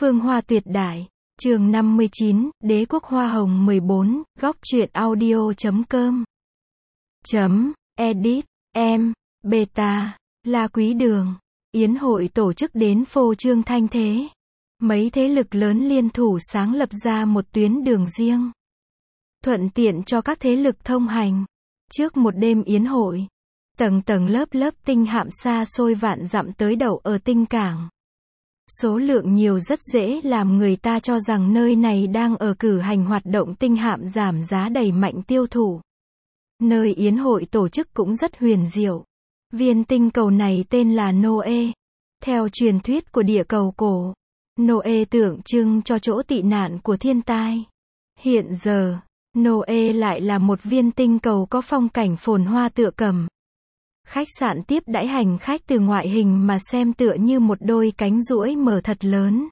Phương Hoa tuyệt đại. Chương 59, Đế quốc Hoa Hồng 14, góc truyện audio.com. Edit, em, beta, La Quý Đường. Yến hội tổ chức đến phô trương thanh thế. Mấy thế lực lớn liên thủ sáng lập ra một tuyến đường riêng. Thuận tiện cho các thế lực thông hành. Trước một đêm yến hội, tầng tầng lớp lớp tinh hạm xa xôi vạn dặm tới đậu ở tinh cảng. Số lượng nhiều rất dễ làm người ta cho rằng nơi này đang ở cử hành hoạt động tinh hạm giảm giá đẩy mạnh tiêu thụ. Nơi yến hội tổ chức cũng rất huyền diệu. Viên tinh cầu này tên là Noe. Theo truyền thuyết của địa cầu cổ, Noe tượng trưng cho chỗ tị nạn của thiên tai. Hiện giờ, Noe lại là một viên tinh cầu có phong cảnh phồn hoa tựa cầm. Khách sạn tiếp đãi hành khách từ ngoại hình mà xem tựa như một đôi cánh duỗi mở thật lớn.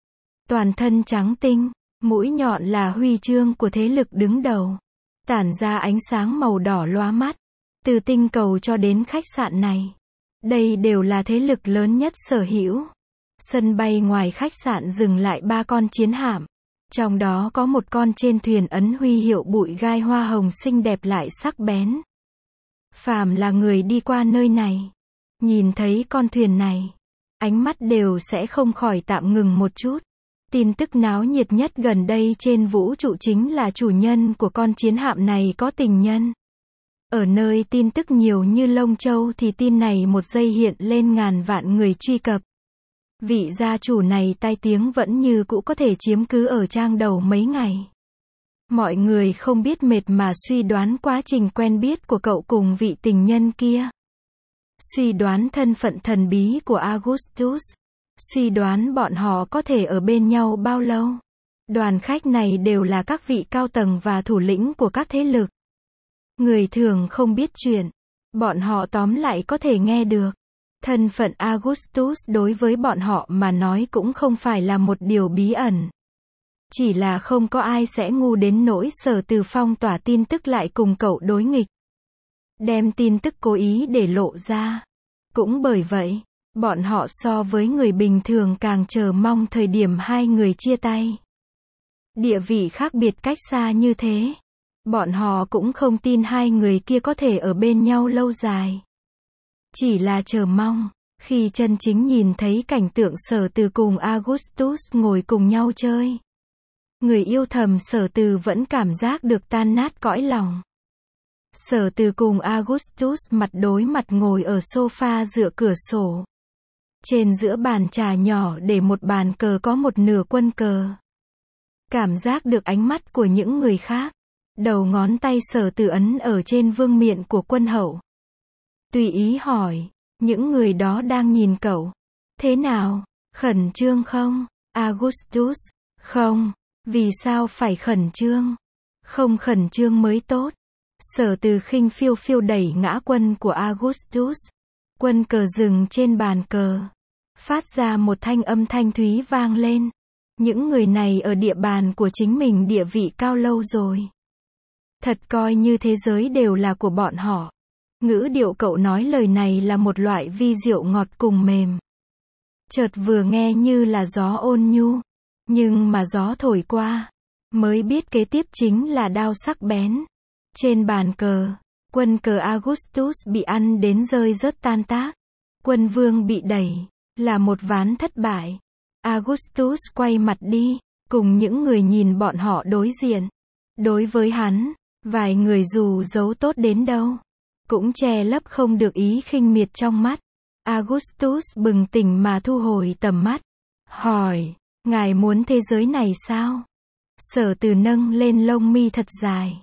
Toàn thân trắng tinh, mũi nhọn là huy chương của thế lực đứng đầu. Tản ra ánh sáng màu đỏ lóa mắt. Từ tinh cầu cho đến khách sạn này, đây đều là thế lực lớn nhất sở hữu. Sân bay ngoài khách sạn dừng lại 3 con chiến hạm. Trong đó có một con trên thuyền ấn huy hiệu bụi gai hoa hồng xinh đẹp lại sắc bén. Phàm là người đi qua nơi này, nhìn thấy con thuyền này, ánh mắt đều sẽ không khỏi tạm ngừng một chút. Tin tức náo nhiệt nhất gần đây trên vũ trụ chính là chủ nhân của con chiến hạm này có tình nhân. Ở nơi tin tức nhiều như lông châu thì tin này một giây hiện lên ngàn vạn người truy cập. Vị gia chủ này tai tiếng vẫn như cũ có thể chiếm cứ ở trang đầu mấy ngày. Mọi người không biết mệt mà suy đoán quá trình quen biết của cậu cùng vị tình nhân kia. Suy đoán thân phận thần bí của Augustus. Suy đoán bọn họ có thể ở bên nhau bao lâu. Đoàn khách này đều là các vị cao tầng và thủ lĩnh của các thế lực. Người thường không biết chuyện, bọn họ tóm lại có thể nghe được. Thân phận Augustus đối với bọn họ mà nói cũng không phải là một điều bí ẩn. Chỉ là không có ai sẽ ngu đến nỗi Sở Từ phong tỏa tin tức lại cùng cậu đối nghịch. Đem tin tức cố ý để lộ ra. Cũng bởi vậy, bọn họ so với người bình thường càng chờ mong thời điểm hai người chia tay. Địa vị khác biệt cách xa như thế. Bọn họ cũng không tin hai người kia có thể ở bên nhau lâu dài. Chỉ là chờ mong, khi chân chính nhìn thấy cảnh tượng Sở Từ cùng Augustus ngồi cùng nhau chơi. Người yêu thầm Sở Từ vẫn cảm giác được tan nát cõi lòng. Sở Từ cùng Augustus mặt đối mặt ngồi ở sofa dựa cửa sổ. Trên giữa bàn trà nhỏ để một bàn cờ có một nửa quân cờ. Cảm giác được ánh mắt của những người khác. Đầu ngón tay Sở Từ ấn ở trên vương miện của quân hậu. Tùy ý hỏi, những người đó đang nhìn cậu. Thế nào? Khẩn trương không? Augustus, không. Vì sao phải khẩn trương? Không khẩn trương mới tốt. Sở Từ khinh phiêu phiêu đẩy ngã quân của Augustus. Quân cờ dừng trên bàn cờ. Phát ra một thanh âm thanh thúy vang lên. Những người này ở địa bàn của chính mình địa vị cao lâu rồi. Thật coi như thế giới đều là của bọn họ. Ngữ điệu cậu nói lời này là một loại vi diệu ngọt cùng mềm. Chợt vừa nghe như là gió ôn nhu. Nhưng mà gió thổi qua, mới biết kế tiếp chính là đao sắc bén. Trên bàn cờ, quân cờ Augustus bị ăn đến rơi rớt tan tác. Quân vương bị đẩy, là một ván thất bại. Augustus quay mặt đi, cùng những người nhìn bọn họ đối diện. Đối với hắn, vài người dù giấu tốt đến đâu, cũng che lấp không được ý khinh miệt trong mắt. Augustus bừng tỉnh mà thu hồi tầm mắt. Hỏi, ngài muốn thế giới này sao? Sở Từ nâng lên lông mi thật dài.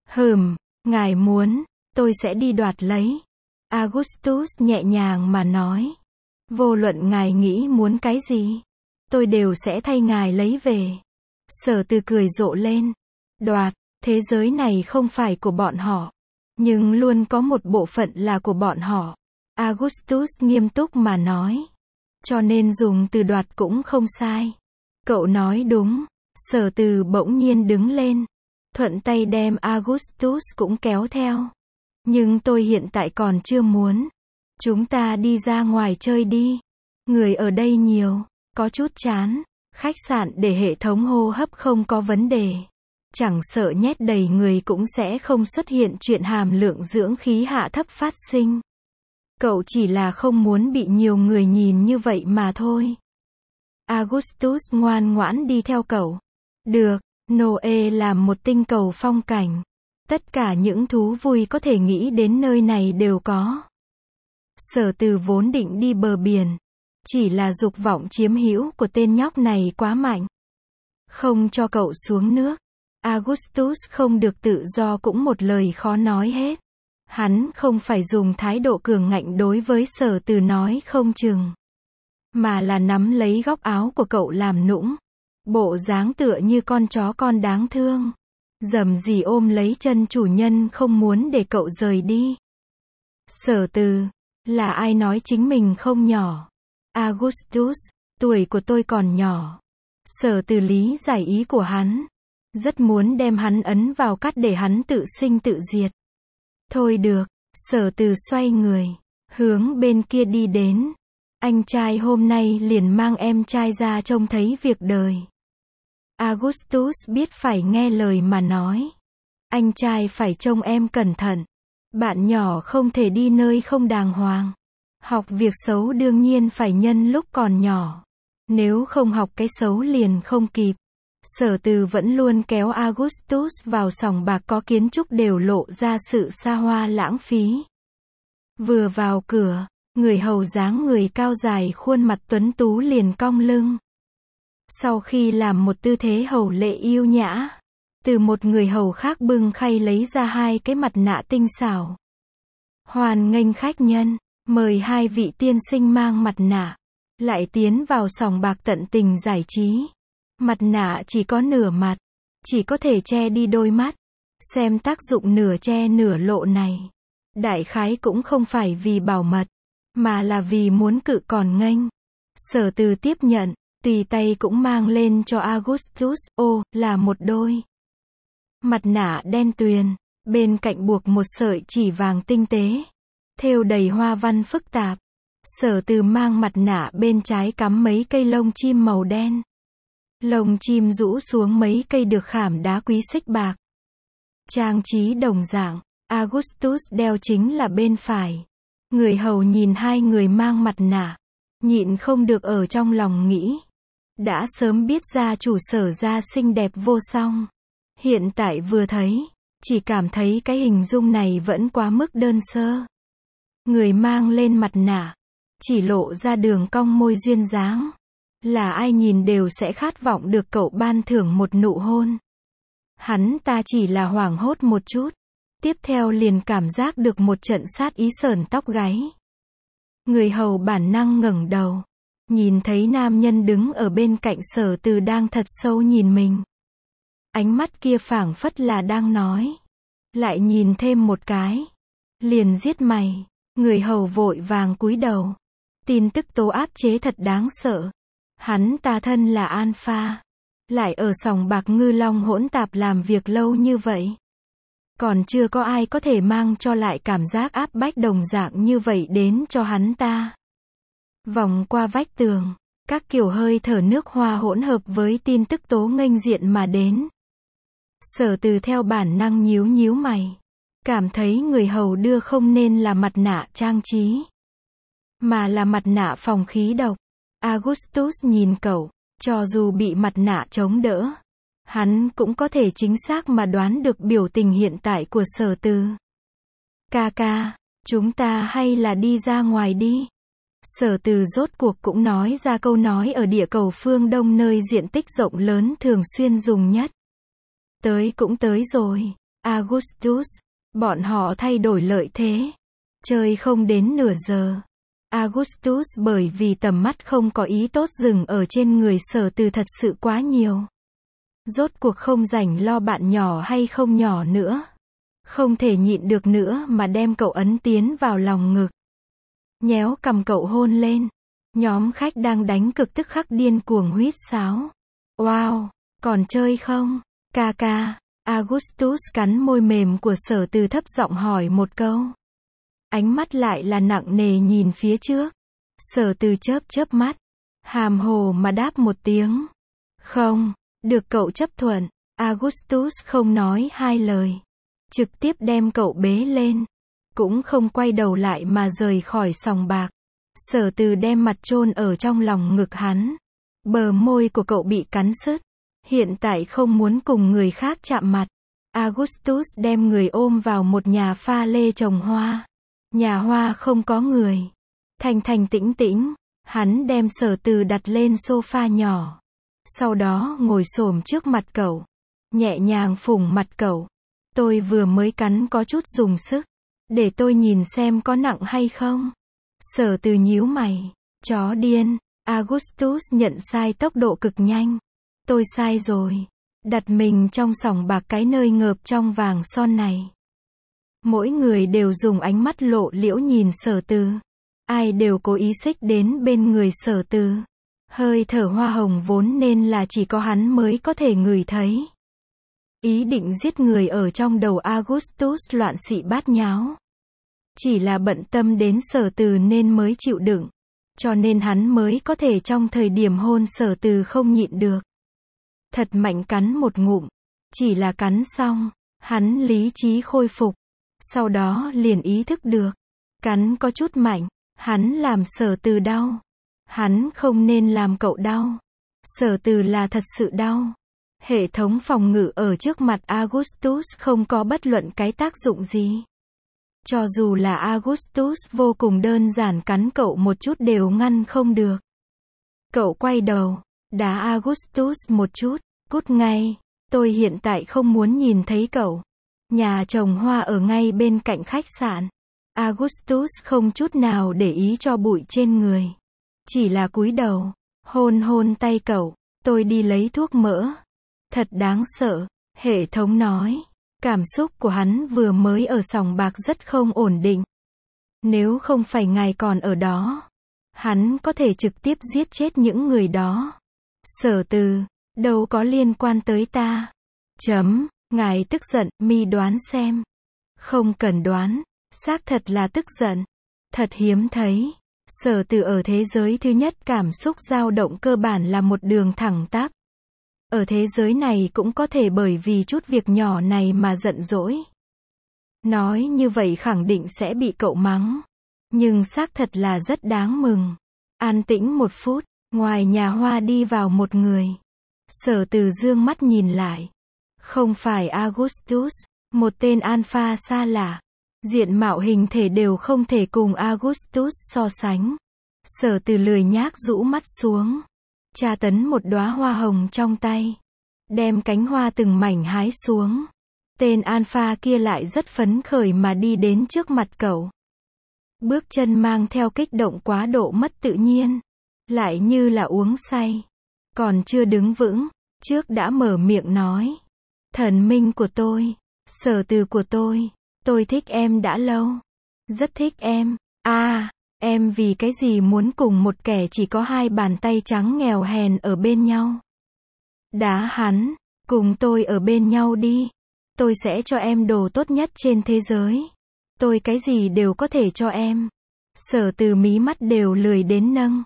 Ngài muốn, tôi sẽ đi đoạt lấy. Augustus nhẹ nhàng mà nói. Vô luận ngài nghĩ muốn cái gì, tôi đều sẽ thay ngài lấy về. Sở Từ cười rộ lên. Đoạt, thế giới này không phải của bọn họ. Nhưng luôn có một bộ phận là của bọn họ. Augustus nghiêm túc mà nói. Cho nên dùng từ đoạt cũng không sai. Cậu nói đúng. Sở Từ bỗng nhiên đứng lên. Thuận tay đem Augustus cũng kéo theo. Nhưng tôi hiện tại còn chưa muốn. Chúng ta đi ra ngoài chơi đi. Người ở đây nhiều, có chút chán. Khách sạn để hệ thống hô hấp không có vấn đề. Chẳng sợ nhét đầy người cũng sẽ không xuất hiện chuyện hàm lượng dưỡng khí hạ thấp phát sinh. Cậu chỉ là không muốn bị nhiều người nhìn như vậy mà thôi. Augustus ngoan ngoãn đi theo cậu. Được, Noe làm một tinh cầu phong cảnh. Tất cả những thú vui có thể nghĩ đến nơi này đều có. Sở Từ vốn định đi bờ biển. Chỉ là dục vọng chiếm hữu của tên nhóc này quá mạnh. Không cho cậu xuống nước. Augustus không được tự do cũng một lời khó nói hết. Hắn không phải dùng thái độ cường ngạnh đối với Sở Từ nói không chừng. Mà là nắm lấy góc áo của cậu làm nũng. Bộ dáng tựa như con chó con đáng thương. Dầm gì ôm lấy chân chủ nhân không muốn để cậu rời đi. Sở Từ, là ai nói chính mình không nhỏ? Augustus, tuổi của tôi còn nhỏ. Sở Từ lý giải ý của hắn. Rất muốn đem hắn ấn vào cát để hắn tự sinh tự diệt. Thôi được, Sở Từ xoay người, hướng bên kia đi đến. Anh trai hôm nay liền mang em trai ra trông thấy việc đời. Augustus biết phải nghe lời mà nói. Anh trai phải trông em cẩn thận. Bạn nhỏ không thể đi nơi không đàng hoàng. Học việc xấu đương nhiên phải nhân lúc còn nhỏ. Nếu không học cái xấu liền không kịp. Sở Từ vẫn luôn kéo Augustus vào sòng bạc có kiến trúc đều lộ ra sự xa hoa lãng phí. Vừa vào cửa, người hầu dáng người cao dài khuôn mặt tuấn tú liền cong lưng. Sau khi làm một tư thế hầu lệ yêu nhã, từ một người hầu khác bưng khay lấy ra 2 cái mặt nạ tinh xảo. Hoan nghênh khách nhân, mời 2 vị tiên sinh mang mặt nạ, lại tiến vào sòng bạc tận tình giải trí. Mặt nạ chỉ có nửa mặt, chỉ có thể che đi đôi mắt. Xem tác dụng nửa che nửa lộ này. Đại khái cũng không phải vì bảo mật, mà là vì muốn cự còn nghênh. Sở Từ tiếp nhận, tùy tay cũng mang lên cho Augustus, là một đôi. Mặt nạ đen tuyền, bên cạnh buộc một sợi chỉ vàng tinh tế. Thêu đầy hoa văn phức tạp. Sở Từ mang mặt nạ bên trái cắm mấy cây lông chim màu đen. Lông chim rũ xuống mấy cây được khảm đá quý xích bạc. Trang trí đồng dạng, Augustus đeo chính là bên phải. Người hầu nhìn 2 người mang mặt nạ, nhịn không được ở trong lòng nghĩ. Đã sớm biết gia chủ Sở gia xinh đẹp vô song. Hiện tại vừa thấy, chỉ cảm thấy cái hình dung này vẫn quá mức đơn sơ. Người mang lên mặt nạ, chỉ lộ ra đường cong môi duyên dáng. Là ai nhìn đều sẽ khát vọng được cậu ban thưởng một nụ hôn. Hắn ta chỉ là hoảng hốt một chút. Tiếp theo liền cảm giác được một trận sát ý sởn tóc gáy. Người hầu bản năng ngẩng đầu. Nhìn thấy nam nhân đứng ở bên cạnh Sở Từ đang thật sâu nhìn mình. Ánh mắt kia phảng phất là đang nói. Lại nhìn thêm một cái. Liền giết mày. Người hầu vội vàng cúi đầu. Tin tức tố áp chế thật đáng sợ. Hắn ta thân là Alpha. Lại ở sòng bạc ngư long hỗn tạp làm việc lâu như vậy. Còn chưa có ai có thể mang cho lại cảm giác áp bách đồng dạng như vậy đến cho hắn ta. Vòng qua vách tường, các kiểu hơi thở nước hoa hỗn hợp với tin tức tố nghênh diện mà đến. Sở Từ theo bản năng nhíu nhíu mày. Cảm thấy người hầu đưa không nên là mặt nạ trang trí, mà là mặt nạ phòng khí độc. Augustus nhìn cậu, cho dù bị mặt nạ chống đỡ, hắn cũng có thể chính xác mà đoán được biểu tình hiện tại của Sở Từ. Ca, chúng ta hay là đi ra ngoài đi. Sở Từ rốt cuộc cũng nói ra câu nói ở địa cầu phương Đông nơi diện tích rộng lớn thường xuyên dùng nhất. Tới cũng tới rồi, Augustus. Bọn họ thay đổi lợi thế. Chơi không đến nửa giờ. Augustus bởi vì tầm mắt không có ý tốt dừng ở trên người Sở Từ thật sự quá nhiều. Rốt cuộc không rảnh lo bạn nhỏ hay không nhỏ nữa. Không thể nhịn được nữa mà đem cậu ấn tiến vào lòng ngực. Nhéo cầm cậu hôn lên. Nhóm khách đang đánh cực tức khắc điên cuồng huýt sáo. Wow, còn chơi không? Ca. Augustus cắn môi mềm của Sở Từ thấp giọng hỏi một câu. Ánh mắt lại là nặng nề nhìn phía trước. Sở Từ chớp mắt. Hàm hồ mà đáp một tiếng. Không, được cậu chấp thuận. Augustus không nói hai lời. Trực tiếp đem cậu bế lên. Cũng không quay đầu lại mà rời khỏi sòng bạc. Sở Từ đem mặt chôn ở trong lòng ngực hắn. Bờ môi của cậu bị cắn sứt. Hiện tại không muốn cùng người khác chạm mặt. Augustus đem người ôm vào một nhà pha lê trồng hoa. Nhà hoa không có người. Thanh thanh tĩnh tĩnh. Hắn đem Sở Từ đặt lên sofa nhỏ. Sau đó ngồi xổm trước mặt cậu. Nhẹ nhàng phủng mặt cậu. Tôi vừa mới cắn có chút dùng sức. Để tôi nhìn xem có nặng hay không. Sở Từ nhíu mày. Chó điên. Augustus nhận sai tốc độ cực nhanh. Tôi sai rồi. Đặt mình trong sòng bạc cái nơi ngợp trong vàng son này. Mỗi người đều dùng ánh mắt lộ liễu nhìn Sở Từ. Ai đều cố ý xích đến bên người Sở Từ. Hơi thở hoa hồng vốn nên là chỉ có hắn mới có thể ngửi thấy. Ý định giết người ở trong đầu Augustus loạn xị bát nháo. Chỉ là bận tâm đến Sở Từ nên mới chịu đựng. Cho nên hắn mới có thể trong thời điểm hôn Sở Từ không nhịn được. Thật mạnh cắn một ngụm. Chỉ là cắn xong, hắn lý trí khôi phục. Sau đó liền ý thức được. Cắn có chút mạnh, hắn làm Sở Từ đau. Hắn không nên làm cậu đau. Sở Từ là thật sự đau. Hệ thống phòng ngự ở trước mặt Augustus không có bất luận cái tác dụng gì. Cho dù là Augustus vô cùng đơn giản cắn cậu một chút đều ngăn không được. Cậu quay đầu, đá Augustus một chút, cút ngay, tôi hiện tại không muốn nhìn thấy cậu. Nhà trồng hoa ở ngay bên cạnh khách sạn. Augustus không chút nào để ý cho bụi trên người. Chỉ là cúi đầu, hôn hôn tay cậu, tôi đi lấy thuốc mỡ. Thật đáng sợ, hệ thống nói. Cảm xúc của hắn vừa mới ở sòng bạc rất không ổn định. Nếu không phải ngài còn ở đó, hắn có thể trực tiếp giết chết những người đó. Sở Từ, đâu có liên quan tới ta. Ngài tức giận, mi đoán xem. Không cần đoán, xác thật là tức giận. Thật hiếm thấy. Sở Từ ở thế giới thứ nhất cảm xúc dao động cơ bản là một đường thẳng tắp. Ở thế giới này cũng có thể bởi vì chút việc nhỏ này mà giận dỗi. Nói như vậy khẳng định sẽ bị cậu mắng. Nhưng xác thật là rất đáng mừng. An tĩnh một phút, ngoài nhà hoa đi vào một người. Sở Từ dương mắt nhìn lại. Không phải Augustus, một tên alpha xa lạ. Diện mạo hình thể đều không thể cùng Augustus so sánh. Sở Từ lười nhác rũ mắt xuống. Tra tấn một đóa hoa hồng trong tay. Đem cánh hoa từng mảnh hái xuống. Tên alpha kia lại rất phấn khởi mà đi đến trước mặt cậu. Bước chân mang theo kích động quá độ mất tự nhiên. Lại như là uống say. Còn chưa đứng vững, trước đã mở miệng nói. Thần minh của tôi, Sở Từ của tôi thích em đã lâu. Rất thích em. Em vì cái gì muốn cùng một kẻ chỉ có hai bàn tay trắng nghèo hèn ở bên nhau? Đá hắn, cùng tôi ở bên nhau đi. Tôi sẽ cho em đồ tốt nhất trên thế giới. Tôi cái gì đều có thể cho em. Sở Từ mí mắt đều lười đến nâng.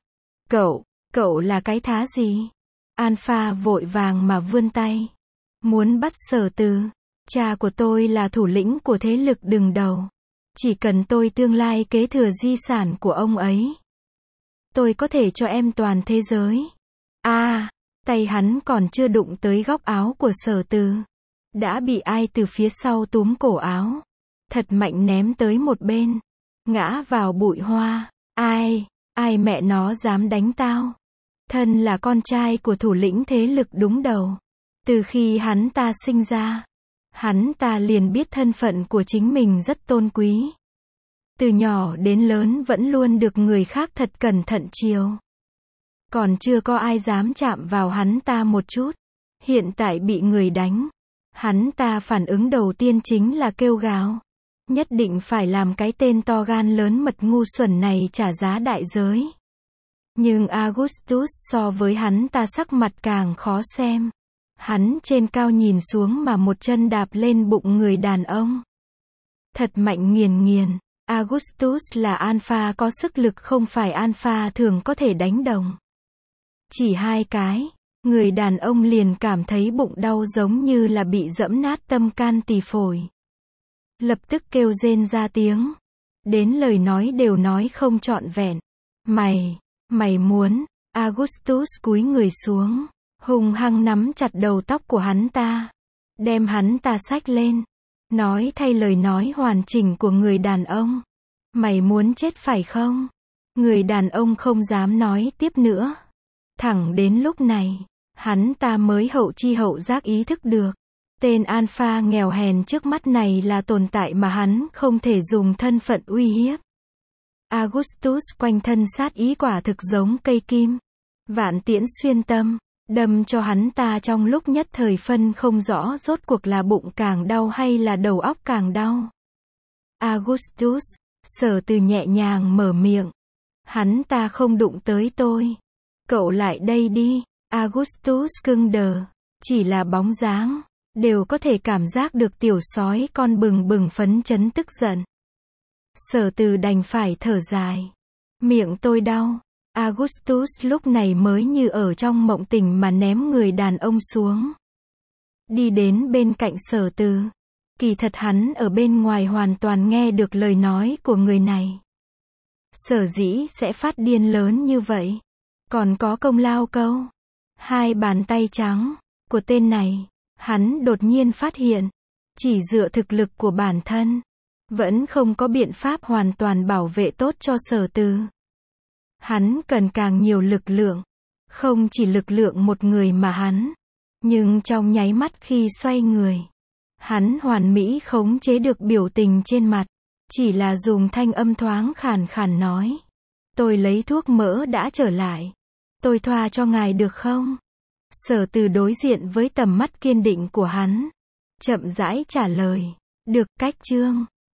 Cậu là cái thá gì? Alpha vội vàng mà vươn tay. Muốn bắt Sở Từ. Cha của tôi là thủ lĩnh của thế lực đứng đầu. Chỉ cần tôi tương lai kế thừa di sản của ông ấy. Tôi có thể cho em toàn thế giới. Tay hắn còn chưa đụng tới góc áo của Sở Từ. Đã bị ai từ phía sau túm cổ áo. Thật mạnh ném tới một bên. Ngã vào bụi hoa. Ai mẹ nó dám đánh tao? Thân là con trai của thủ lĩnh thế lực đúng đầu. Từ khi hắn ta sinh ra. Hắn ta liền biết thân phận của chính mình rất tôn quý. Từ nhỏ đến lớn vẫn luôn được người khác thật cẩn thận chiều. Còn chưa có ai dám chạm vào hắn ta một chút. Hiện tại bị người đánh. Hắn ta phản ứng đầu tiên chính là kêu gào. Nhất định phải làm cái tên to gan lớn mật ngu xuẩn này trả giá đại giới. Nhưng Augustus so với hắn ta sắc mặt càng khó xem. Hắn trên cao nhìn xuống mà một chân đạp lên bụng người đàn ông. Thật mạnh nghiền. Augustus là alpha có sức lực không phải alpha thường có thể đánh đồng. Chỉ hai cái. Người đàn ông liền cảm thấy bụng đau giống như là bị giẫm nát tâm can tỳ phổi. Lập tức kêu rên ra tiếng. Đến lời nói đều nói không trọn vẹn. Mày muốn, Augustus cúi người xuống, hung hăng nắm chặt đầu tóc của hắn ta, đem hắn ta xách lên, nói thay lời nói hoàn chỉnh của người đàn ông. Mày muốn chết phải không? Người đàn ông không dám nói tiếp nữa. Thẳng đến lúc này, hắn ta mới hậu chi hậu giác ý thức được. Tên alpha nghèo hèn trước mắt này là tồn tại mà hắn không thể dùng thân phận uy hiếp. Augustus quanh thân sát ý quả thực giống cây kim. Vạn tiễn xuyên tâm, đâm cho hắn ta trong lúc nhất thời phân không rõ rốt cuộc là bụng càng đau hay là đầu óc càng đau. Augustus, Sở Từ nhẹ nhàng mở miệng. Hắn ta không đụng tới tôi. Cậu lại đây đi. Augustus cứng đờ. Chỉ là bóng dáng, đều có thể cảm giác được tiểu sói con bừng bừng phấn chấn tức giận. Sở Từ đành phải thở dài. Miệng tôi đau. Augustus lúc này mới như ở trong mộng tỉnh mà ném người đàn ông xuống. Đi đến bên cạnh Sở Từ. Kỳ thật hắn ở bên ngoài hoàn toàn nghe được lời nói của người này. Sở dĩ sẽ phát điên lớn như vậy. Còn có công lao câu. Hai bàn tay trắng của tên này. Hắn đột nhiên phát hiện. Chỉ dựa thực lực của bản thân. Vẫn không có biện pháp hoàn toàn bảo vệ tốt cho Sở Từ. Hắn cần càng nhiều lực lượng. Không chỉ lực lượng một người mà hắn. Nhưng trong nháy mắt khi xoay người. Hắn hoàn mỹ khống chế được biểu tình trên mặt. Chỉ là dùng thanh âm thoáng khàn khàn nói. Tôi lấy thuốc mỡ đã trở lại. Tôi thoa cho ngài được không? Sở Từ đối diện với tầm mắt kiên định của hắn. Chậm rãi trả lời. Được, cách chương.